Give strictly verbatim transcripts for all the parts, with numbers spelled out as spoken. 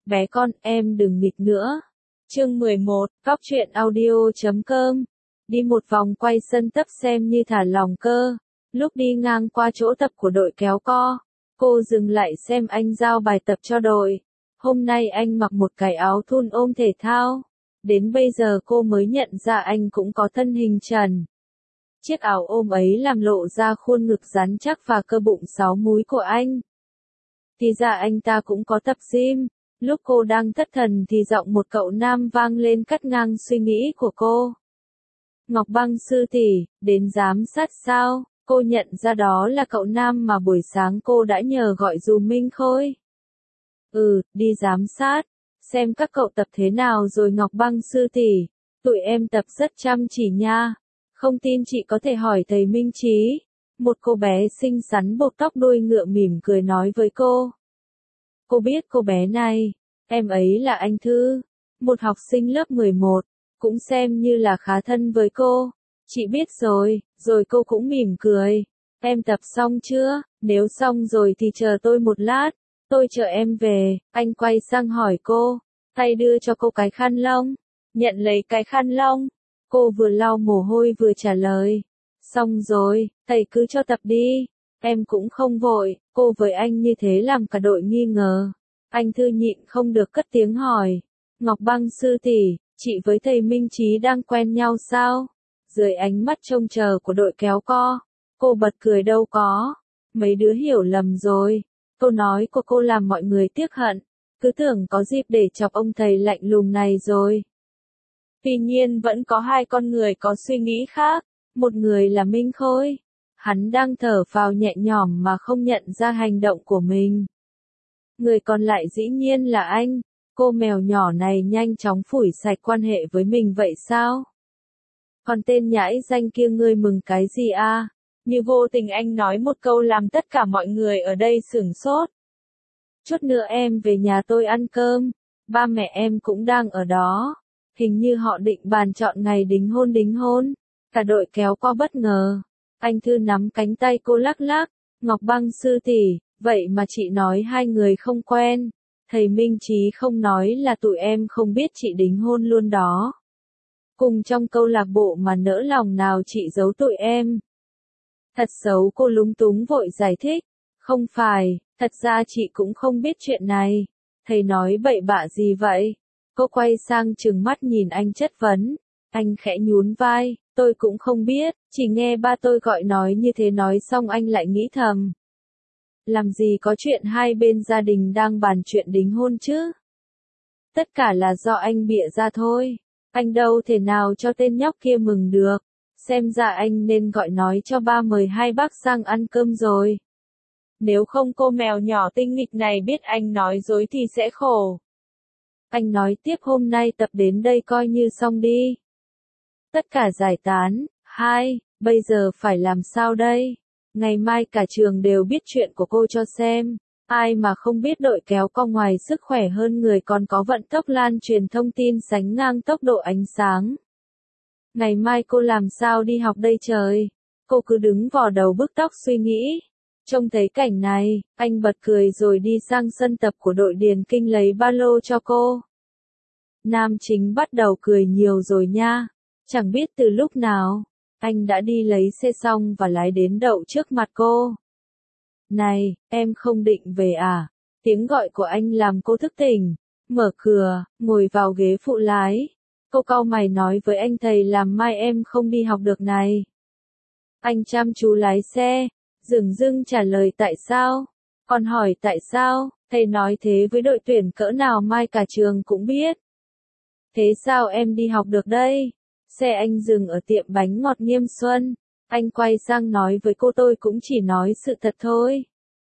Bé con, em đừng nghịch nữa. Chương mười một, Góc truyện audio chấm com. Đi một vòng quay sân tập xem như thả lỏng cơ. Lúc đi ngang qua chỗ tập của đội kéo co, cô dừng lại xem anh giao bài tập cho đội. Hôm nay anh mặc một cái áo thun ôm thể thao. Đến bây giờ cô mới nhận ra anh cũng có thân hình trần. Chiếc áo ôm ấy làm lộ ra khuôn ngực rắn chắc và cơ bụng sáu múi của anh. Thì ra anh ta cũng có tập gym. Lúc cô đang thất thần thì giọng một cậu nam vang lên cắt ngang suy nghĩ của cô. Ngọc Băng sư tỷ, đến giám sát sao? Cô nhận ra đó là cậu nam mà buổi sáng cô đã nhờ gọi dùm Minh Khôi. Ừ, đi giám sát. Xem các cậu tập thế nào rồi Ngọc Băng sư tỷ. Tụi em tập rất chăm chỉ nha. Không tin chị có thể hỏi thầy Minh Trí. Một cô bé xinh xắn buộc tóc đuôi ngựa mỉm cười nói với cô. Cô biết cô bé này, em ấy là anh Thư, một học sinh lớp mười một, cũng xem như là khá thân với cô. Chị biết rồi, rồi cô cũng mỉm cười. Em tập xong chưa? Nếu xong rồi thì chờ tôi một lát, tôi chờ em về. Anh quay sang hỏi cô, tay đưa cho cô cái khăn lông. Nhận lấy cái khăn lông, cô vừa lau mồ hôi vừa trả lời. Xong rồi, thầy cứ cho tập đi. Em cũng không vội, cô với anh như thế làm cả đội nghi ngờ. Anh Thư nhịn không được cất tiếng hỏi. Ngọc Băng sư tỷ, chị với thầy Minh Trí đang quen nhau sao? Dưới ánh mắt trông chờ của đội kéo co, cô bật cười đâu có. Mấy đứa hiểu lầm rồi. Câu nói của cô làm mọi người tiếc hận. Cứ tưởng có dịp để chọc ông thầy lạnh lùng này rồi. Tuy nhiên vẫn có hai con người có suy nghĩ khác. Một người là Minh Khôi. Hắn đang thở phào nhẹ nhõm mà không nhận ra hành động của mình. Người còn lại dĩ nhiên là anh. Cô mèo nhỏ này nhanh chóng phủi sạch quan hệ với mình vậy sao? Còn tên nhãi danh kia ngươi mừng cái gì a? Như vô tình anh nói một câu làm tất cả mọi người ở đây sửng sốt. Chút nữa em về nhà tôi ăn cơm. Ba mẹ em cũng đang ở đó. Hình như họ định bàn chọn ngày đính hôn đính hôn. Cả đội kéo co bất ngờ. Anh Thư nắm cánh tay cô lắc lắc. Ngọc Băng sư tỷ, vậy mà chị nói hai người không quen. Thầy Minh Trí không nói là tụi em không biết chị đính hôn luôn đó. Cùng trong câu lạc bộ mà nỡ lòng nào chị giấu tụi em. Thật xấu, cô lúng túng vội giải thích. Không phải, thật ra chị cũng không biết chuyện này. Thầy nói bậy bạ gì vậy? Cô quay sang trừng mắt nhìn anh chất vấn. Anh khẽ nhún vai. Tôi cũng không biết, chỉ nghe ba tôi gọi nói như thế, nói xong anh lại nghĩ thầm. Làm gì có chuyện hai bên gia đình đang bàn chuyện đính hôn chứ? Tất cả là do anh bịa ra thôi. Anh đâu thể nào cho tên nhóc kia mừng được. Xem ra anh nên gọi nói cho ba mời hai bác sang ăn cơm rồi. Nếu không cô mèo nhỏ tinh nghịch này biết anh nói dối thì sẽ khổ. Anh nói tiếp, hôm nay tập đến đây coi như xong đi. Tất cả giải tán. Hai, bây giờ phải làm sao đây? Ngày mai cả trường đều biết chuyện của cô cho xem. Ai mà không biết đội kéo co ngoài sức khỏe hơn người còn có vận tốc lan truyền thông tin sánh ngang tốc độ ánh sáng. Ngày mai cô làm sao đi học đây trời? Cô cứ đứng vò đầu bứt tóc suy nghĩ. Trông thấy cảnh này, anh bật cười rồi đi sang sân tập của đội điền kinh lấy ba lô cho cô. Nam chính bắt đầu cười nhiều rồi nha. Chẳng biết từ lúc nào, anh đã đi lấy xe xong và lái đến đậu trước mặt cô. Này, em không định về à? Tiếng gọi của anh làm cô thức tỉnh, mở cửa, ngồi vào ghế phụ lái. Cô cau mày nói với anh, thầy làm mai em không đi học được này. Anh chăm chú lái xe, dửng dưng trả lời tại sao? Còn hỏi tại sao, thầy nói thế với đội tuyển cỡ nào mai cả trường cũng biết. Thế sao em đi học được đây? Xe anh dừng ở tiệm bánh ngọt Nghiêm Xuân. Anh quay sang nói với cô, tôi cũng chỉ nói sự thật thôi.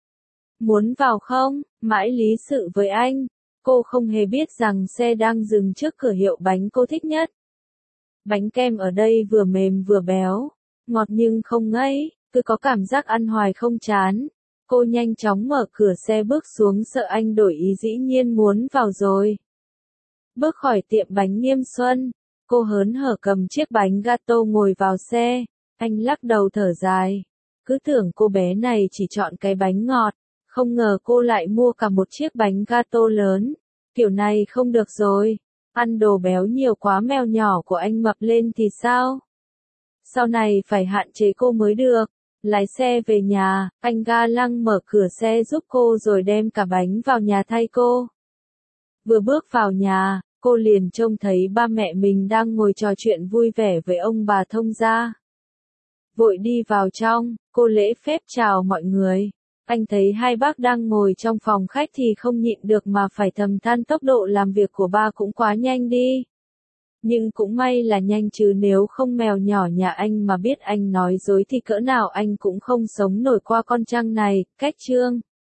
Muốn vào không? Mãi lý sự với anh. Cô không hề biết rằng xe đang dừng trước cửa hiệu bánh cô thích nhất. Bánh kem ở đây vừa mềm vừa béo. Ngọt nhưng không ngấy, cứ có cảm giác ăn hoài không chán. Cô nhanh chóng mở cửa xe bước xuống, sợ anh đổi ý, dĩ nhiên muốn vào rồi. Bước khỏi tiệm bánh Nghiêm Xuân. Cô hớn hở cầm chiếc bánh gato ngồi vào xe. Anh lắc đầu thở dài. Cứ tưởng cô bé này chỉ chọn cái bánh ngọt. Không ngờ cô lại mua cả một chiếc bánh gato lớn. Kiểu này không được rồi. Ăn đồ béo nhiều quá mèo nhỏ của anh mập lên thì sao? Sau này phải hạn chế cô mới được. Lái xe về nhà, anh ga lăng mở cửa xe giúp cô rồi đem cả bánh vào nhà thay cô. Vừa bước vào nhà, cô liền trông thấy ba mẹ mình đang ngồi trò chuyện vui vẻ với ông bà thông gia. Vội đi vào trong, cô lễ phép chào mọi người. Anh thấy hai bác đang ngồi trong phòng khách thì không nhịn được mà phải thầm than tốc độ làm việc của ba cũng quá nhanh đi. Nhưng cũng may là nhanh chứ nếu không mèo nhỏ nhà anh mà biết anh nói dối thì cỡ nào anh cũng không sống nổi qua con trăng này. Cách chương